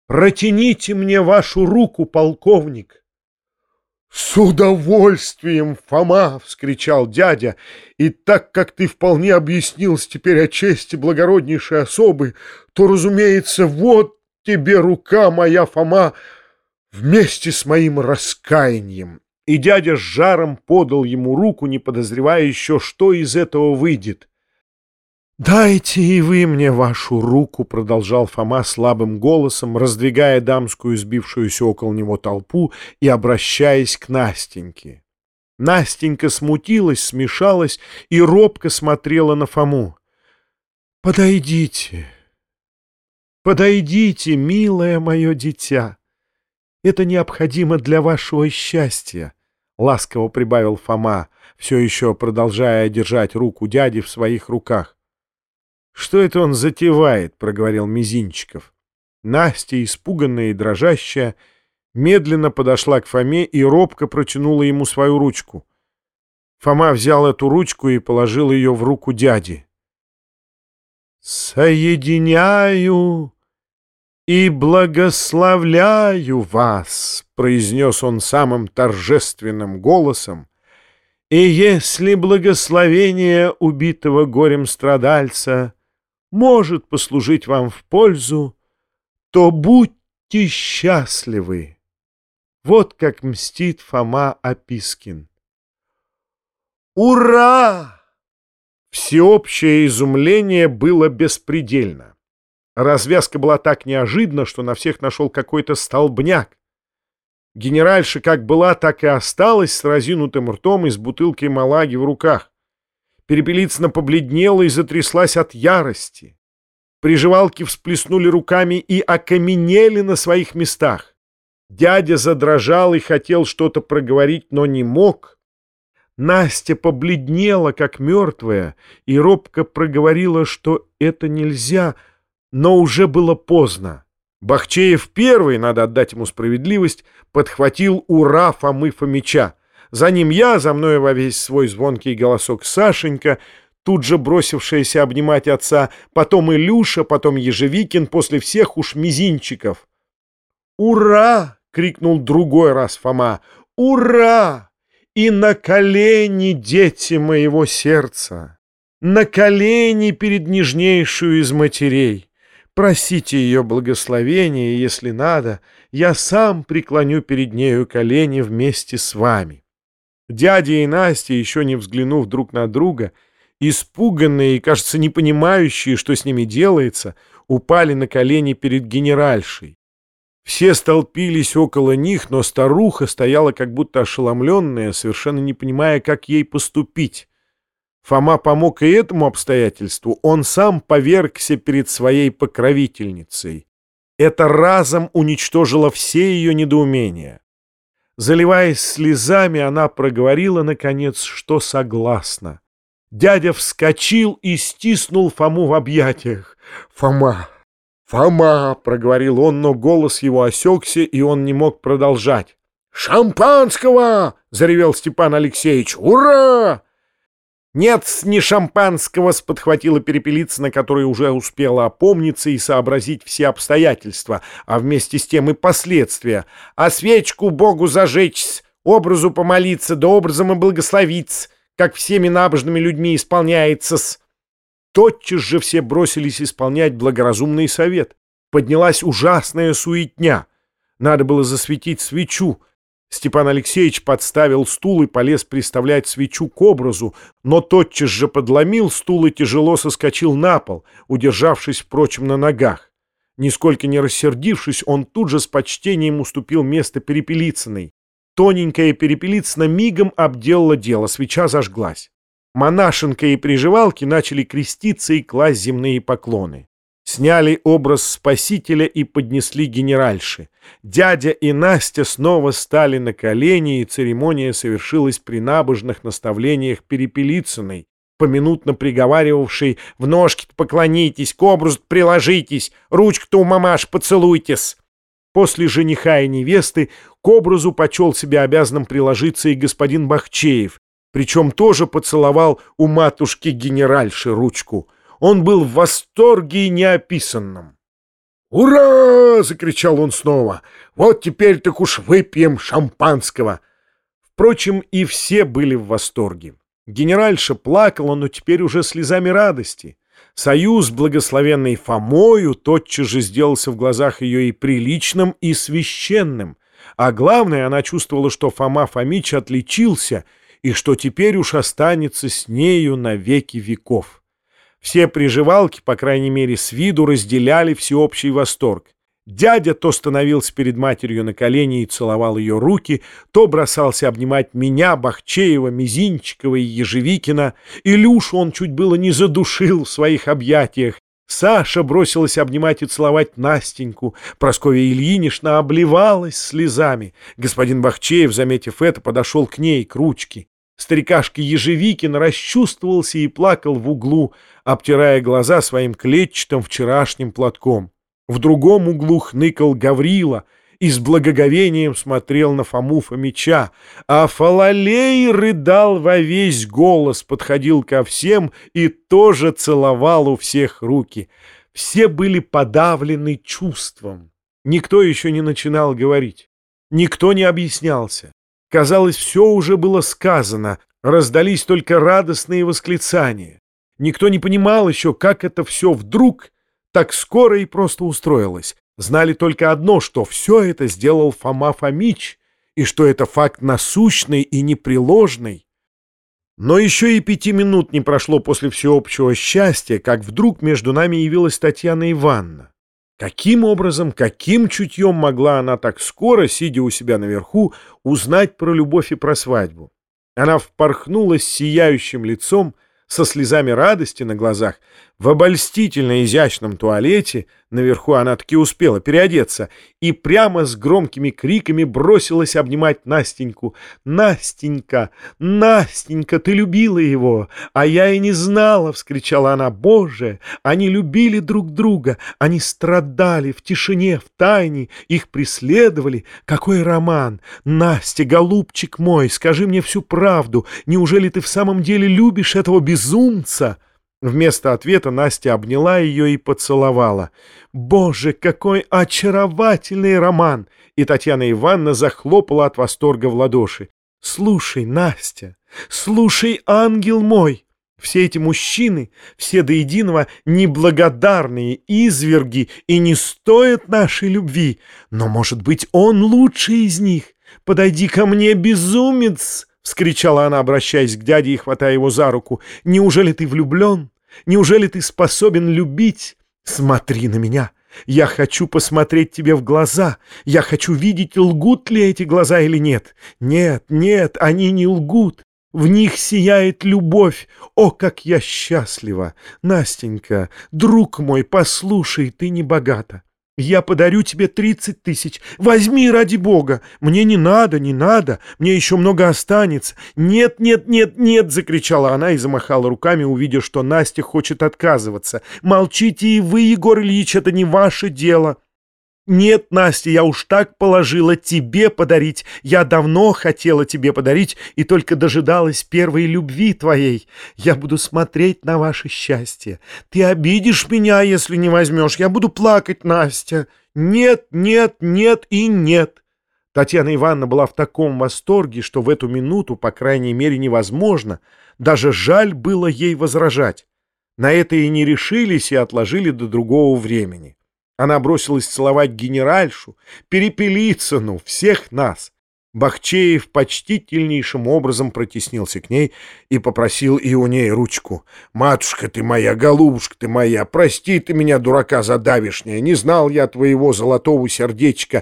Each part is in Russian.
Протяните мне вашу руку, полковник. «С удовольствием, Фома!» — вскричал дядя. «И так как ты вполне объяснился теперь о чести благороднейшей особы, то, разумеется, вот тебе рука моя, Фома, вместе с моим раскаянием». И дядя с жаром подал ему руку, не подозревая еще, что из этого выйдет. «Дайте и вы мне вашу руку», — продолжал Фома слабым голосом, раздвигая дамскую сбившуюся около него толпу и обращаясь к Настеньке. Настенька смутилась, смешалась и робко смотрела на Фому. «Подойдите, подойдите, милое мое дитя. Это необходимо для вашего счастья», — ласково прибавил Фома, все еще продолжая держать руку дяди в своих руках. «Что это он затевает?» — проговорил Мизинчиков. Настя, испуганная и дрожащая, медленно подошла к Фоме и робко протянула ему свою ручку. Фома взял эту ручку и положил ее в руку дяди. «Соединяю и благословляю вас», — произнес он самым торжественным голосом, «и если благословение убитого горем страдальца может послужить вам в пользу, то будьте счастливы». Вот как мстит Фома Опискин. «Ура!» Всеобщее изумление было беспредельно. Развязка была так неожиданна, что на всех нашел какой-то столбняк. Генеральша как была, так и осталась с разинутым ртом и с бутылкой малаги в руках. Перепелицына побледнела и затряслась от ярости. Приживалки всплеснули руками и окаменели на своих местах. Дядя задрожал и хотел что-то проговорить, но не мог. Настя побледнела, как мертвая, и робко проговорила, что это нельзя, но уже было поздно. Бахчеев первый, надо отдать ему справедливость, подхватил «Ура!» Фомы Фомича. За ним я, за мной во весь свой звонкий голосок Сашенька, тут же бросившаяся обнимать отца, потом Илюша, потом Ежевикин, после всех уж Мизинчиков. «Ура!» — крикнул другой раз Фома. «Ура! И на колени, дети моего сердца! На колени перед нежнейшую из матерей! Просите ее благословения, и, если надо, я сам преклоню перед нею колени вместе с вами». Дядя и Настя, еще не взглянув друг на друга, испуганные и, кажется, не понимающие, что с ними делается, упали на колени перед генеральшей. Все столпились около них, но старуха стояла как будто ошеломленная, совершенно не понимая, как ей поступить. Фома помог и этому обстоятельству, он сам повергся перед своей покровительницей. Это разом уничтожило все ее недоумения. Заливаясь слезами, она проговорила, наконец, что согласна. Дядя вскочил и стиснул Фому в объятиях. «Фома! Фома!» — проговорил он, но голос его осекся, и он не мог продолжать. «Шампанского!» — заревел Степан Алексеевич. «Ура!» «Нет, не шампанского!» — подхватила Перепелицына, которая уже успела опомниться и сообразить все обстоятельства, а вместе с тем и последствия. «А свечку Богу зажечь, образу помолиться, да образом и благословиться, как всеми набожными людьми исполняется-с». Тотчас же все бросились исполнять благоразумный совет. Поднялась ужасная суетня. Надо было засветить свечу. Степан Алексеевич подставил стул и полез приставлять свечу к образу, но тотчас же подломил стул и тяжело соскочил на пол, удержавшись, впрочем, на ногах. Нисколько не рассердившись, он тут же с почтением уступил место Перепелицыной. Тоненькая Перепелицына мигом обделала дело, свеча зажглась. Монашенка и приживалки начали креститься и класть земные поклоны. Сняли образ Спасителя и поднесли генеральше. Дядя и Настя снова стали на колени, и церемония совершилась при набожных наставлениях Перепелицыной, поминутно приговаривавшей: «В ножки-то поклонитесь, к образу приложитесь, ручку-то у мамаш поцелуйтесь». После жениха и невесты к образу почел себя обязанным приложиться и господин Бахчеев, причем тоже поцеловал у матушки генеральши ручку. Он был в восторге и неописанном. «Ура!» — закричал он снова. «Вот теперь так уж выпьем шампанского!» Впрочем, и все были в восторге. Генеральша плакала, но теперь уже слезами радости. Союз, благословенный Фомою, тотчас же сделался в глазах ее и приличным, и священным. А главное, она чувствовала, что Фома Фомич отличился, и что теперь уж останется с нею на веки веков. Все приживалки, по крайней мере с виду, разделяли всеобщий восторг. Дядя то становился перед матерью на колени и целовал ее руки, то бросался обнимать меня, Бахчеева, Мизинчикова и Ежевикина. Илюшу он чуть было не задушил в своих объятиях. Саша бросилась обнимать и целовать Настеньку. Прасковья Ильинична обливалась слезами. Господин Бахчеев, заметив это, подошел к ней, к ручке. Старикашка Ежевикин расчувствовался и плакал в углу, обтирая глаза своим клетчатым вчерашним платком. В другом углу хныкал Гаврила и с благоговением смотрел на Фому Фомича, а Фалалей рыдал во весь голос, подходил ко всем и тоже целовал у всех руки. Все были подавлены чувством. Никто еще не начинал говорить, никто не объяснялся. Казалось, все уже было сказано, раздались только радостные восклицания. Никто не понимал еще, как это все вдруг так скоро и просто устроилось. Знали только одно, что все это сделал Фома Фомич, и что это факт насущный и непреложный. Но еще и 5 минут не прошло после всеобщего счастья, как вдруг между нами явилась Татьяна Ивановна. Каким образом, каким чутьем могла она так скоро, сидя у себя наверху, узнать про любовь и про свадьбу? Она впорхнула с сияющим лицом, со слезами радости на глазах, в обольстительно изящном туалете, наверху она таки успела переодеться, и прямо с громкими криками бросилась обнимать Настеньку. «Настенька, Настенька, ты любила его, а я и не знала!» — вскричала она. «Боже, они любили друг друга, они страдали в тишине, в тайне, их преследовали. Какой роман! Настя, голубчик мой, скажи мне всю правду, неужели ты в самом деле любишь этого безумца?» Вместо ответа Настя обняла ее и поцеловала. «Боже, какой очаровательный роман!» И Татьяна Ивановна захлопала от восторга в ладоши. «Слушай, Настя, слушай, ангел мой! Все эти мужчины, все до единого неблагодарные изверги и не стоят нашей любви. Но, может быть, он лучший из них. Подойди ко мне, безумец!» — вскричала она, обращаясь к дяде и хватая его за руку. «Неужели ты влюблен? Неужели ты способен любить? Смотри на меня. Я хочу посмотреть тебе в глаза. Я хочу видеть, лгут ли эти глаза или нет. Нет, нет, они не лгут. В них сияет любовь. О, как я счастлива! Настенька, друг мой, послушай, ты не богата. Я подарю тебе 30 тысяч. Возьми, ради Бога. Мне не надо, не надо. Мне еще много останется. Нет, нет, нет, нет, закричала она и замахала руками, увидя, что Настя хочет отказываться. Молчите и вы, Егор Ильич, это не ваше дело. Нет, Настя, я уж так положила тебе подарить. Я давно хотела тебе подарить и только дожидалась первой любви твоей. Я буду смотреть на ваше счастье. Ты обидишь меня, если не возьмешь. Я буду плакать, Настя. Нет, нет, нет и нет. Татьяна Ивановна была в таком восторге, что в эту минуту, по крайней мере, невозможно. Даже жаль было ей возражать. На это и не решились и отложили до другого времени. Она бросилась целовать генеральшу, Перепелицыну, всех нас. Бахчеев почтительнейшим образом протеснился к ней и попросил и у ней ручку. «Матушка ты моя, голубушка ты моя, прости ты меня, дурака задавишняя, не знал я твоего золотого сердечка.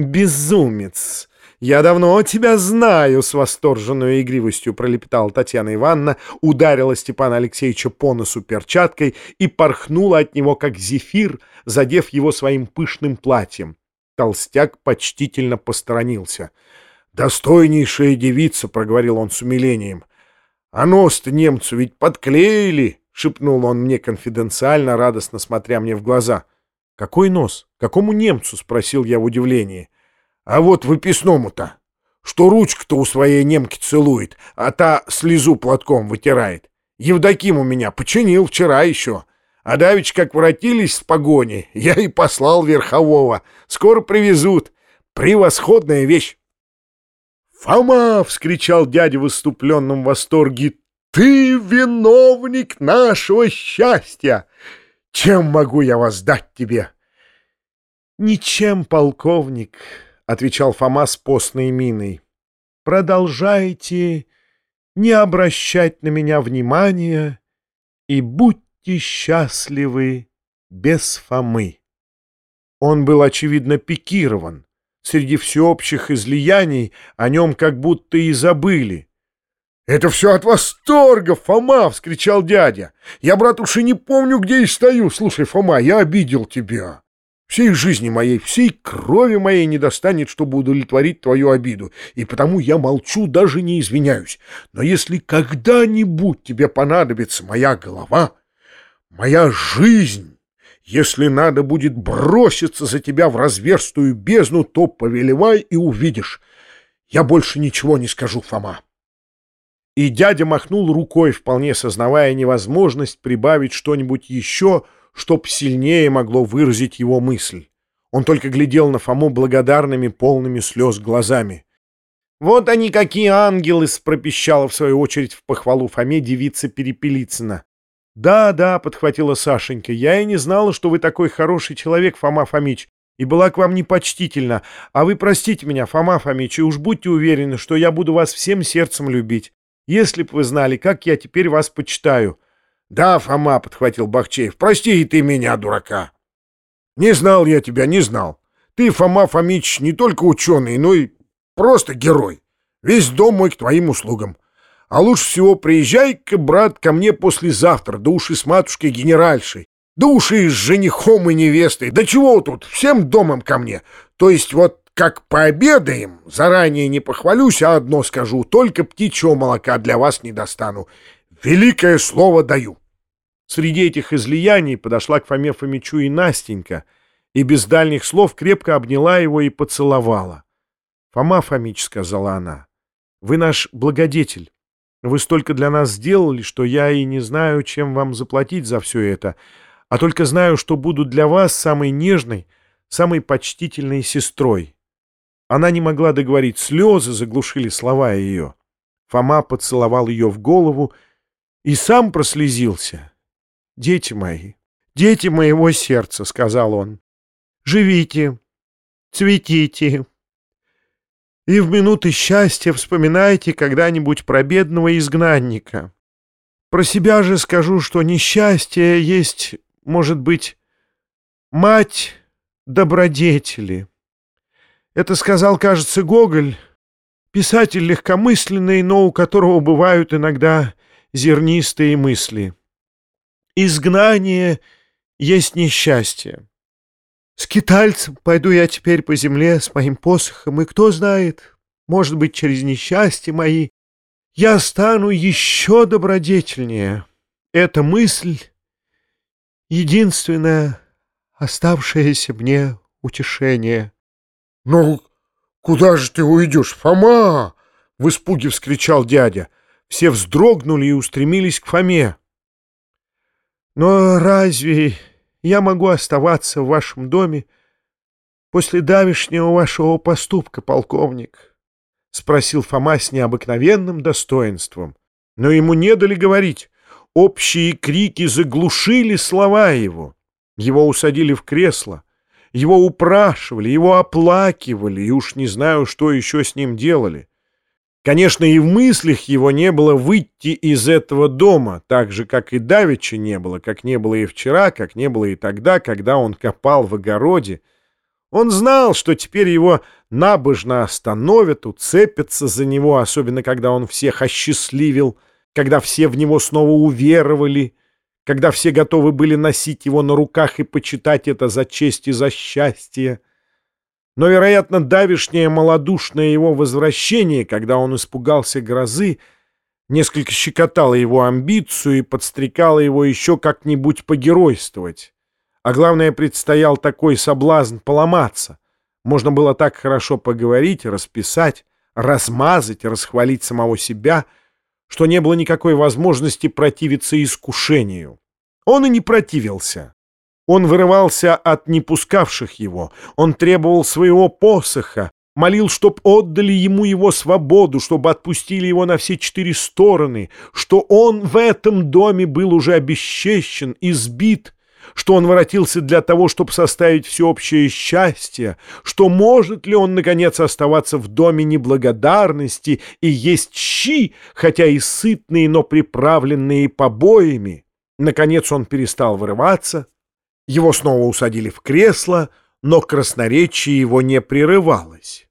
Безумец! Я давно тебя знаю!» — с восторженной игривостью пролепетала Татьяна Ивановна, ударила Степана Алексеевича по носу перчаткой и порхнула от него, как зефир, задев его своим пышным платьем. Толстяк почтительно посторонился. «Достойнейшая девица!» — проговорил он с умилением. «А нос-то немцу ведь подклеили!» — шепнул он мне конфиденциально, радостно смотря мне в глаза. «Какой нос? Какому немцу?» — спросил я в удивлении. «А вот выписному-то, что ручку-то у своей немки целует, а та слезу платком вытирает. Евдоким у меня починил вчера еще. А давеча, как воротились с погони, я и послал верхового. Скоро привезут. Превосходная вещь. «Фома!» — вскричал дядя в исступленном восторге. «Ты виновник нашего счастья! Чем могу я воздать тебе?» «Ничем, полковник», — отвечал Фома с постной миной. «Продолжайте не обращать на меня внимания и будьте счастливы без Фомы». Он был, очевидно, пикирован. Среди всеобщих излияний о нем как будто и забыли. «Это все от восторга, Фома!» — вскричал дядя. «Я, брат, уж и не помню, где и стою. Слушай, Фома, я обидел тебя. Всей жизни моей, всей крови моей не достанет, чтобы удовлетворить твою обиду, и потому я молчу, даже не извиняюсь. Но если когда-нибудь тебе понадобится моя голова, моя жизнь, если надо будет броситься за тебя в разверстую бездну, то повелевай и увидишь. Я больше ничего не скажу, Фома». И дядя махнул рукой, вполне сознавая невозможность прибавить что-нибудь еще, чтоб сильнее могло выразить его мысль. Он только глядел на Фому благодарными, полными слез глазами. «Вот они какие ангелы!» — пропищала в свою очередь в похвалу Фоме девица Перепелицына. «Да, да», — подхватила Сашенька, — «я и не знала, что вы такой хороший человек, Фома Фомич, и была к вам непочтительна. А вы простите меня, Фома Фомич, и уж будьте уверены, что я буду вас всем сердцем любить. Если б вы знали, как я теперь вас почитаю». «Да, Фома», — подхватил Бахчеев, — «прости и ты меня, дурака. Не знал я тебя, не знал. Ты, Фома Фомич, не только ученый, но и просто герой. Весь дом мой к твоим услугам. А лучше всего приезжай-ка, брат, ко мне послезавтра, да уж и с матушкой генеральшей, да уж и с женихом и невестой. Да чего тут, всем домом ко мне. То есть вот как пообедаем, заранее не похвалюсь, а одно скажу, только птичьего молока для вас не достану. Великое слово даю». Среди этих излияний подошла к Фоме Фомичу и Настенька, и без дальних слов крепко обняла его и поцеловала. «Фома Фомич», — сказала она, — «вы наш благодетель. Вы столько для нас сделали, что я и не знаю, чем вам заплатить за все это, а только знаю, что буду для вас самой нежной, самой почтительной сестрой». Она не могла договорить, слезы заглушили слова ее. Фома поцеловал ее в голову и сам прослезился. «Дети мои, дети моего сердца», — сказал он, — «живите, цветите. И в минуты счастья вспоминайте когда-нибудь про бедного изгнанника. Про себя же скажу, что несчастье есть, может быть, мать добродетели. Это сказал, кажется, Гоголь, писатель легкомысленный, но у которого бывают иногда зернистые мысли. Изгнание есть несчастье. Скитальцем пойду я теперь по земле с моим посохом, и кто знает, может быть, через несчастья мои я стану еще добродетельнее. Эта мысль — единственное оставшееся мне утешение». «Ну, куда же ты уйдешь, Фома?» — в испуге вскричал дядя. Все вздрогнули и устремились к Фоме. «Но разве я могу оставаться в вашем доме после давешнего вашего поступка, полковник?» — спросил Фома с необыкновенным достоинством. Но ему не дали говорить. Общие крики заглушили слова его. Его усадили в кресло. Его упрашивали, его оплакивали, и уж не знаю, что еще с ним делали. Конечно, и в мыслях его не было выйти из этого дома, так же, как и давеча не было, как не было и вчера, как не было и тогда, когда он копал в огороде. Он знал, что теперь его набожно остановят, уцепятся за него, особенно когда он всех осчастливил, когда все в него снова уверовали, когда все готовы были носить его на руках и почитать это за честь и за счастье. Но, вероятно, давешнее малодушное его возвращение, когда он испугался грозы, несколько щекотало его амбицию и подстрекало его еще как-нибудь погеройствовать. А главное, предстоял такой соблазн поломаться. Можно было так хорошо поговорить, расписать, размазать, расхвалить самого себя, что не было никакой возможности противиться искушению. Он и не противился. Он вырывался от непускавших его, он требовал своего посоха, молил, чтоб отдали ему его свободу, чтобы отпустили его на все 4 стороны, что он в этом доме был уже обесчещен, избит, что он воротился для того, чтобы составить всеобщее счастье, что может ли он, наконец, оставаться в доме неблагодарности и есть щи, хотя и сытные, но приправленные побоями. Наконец он перестал вырываться, его снова усадили в кресло, но красноречие его не прерывалось.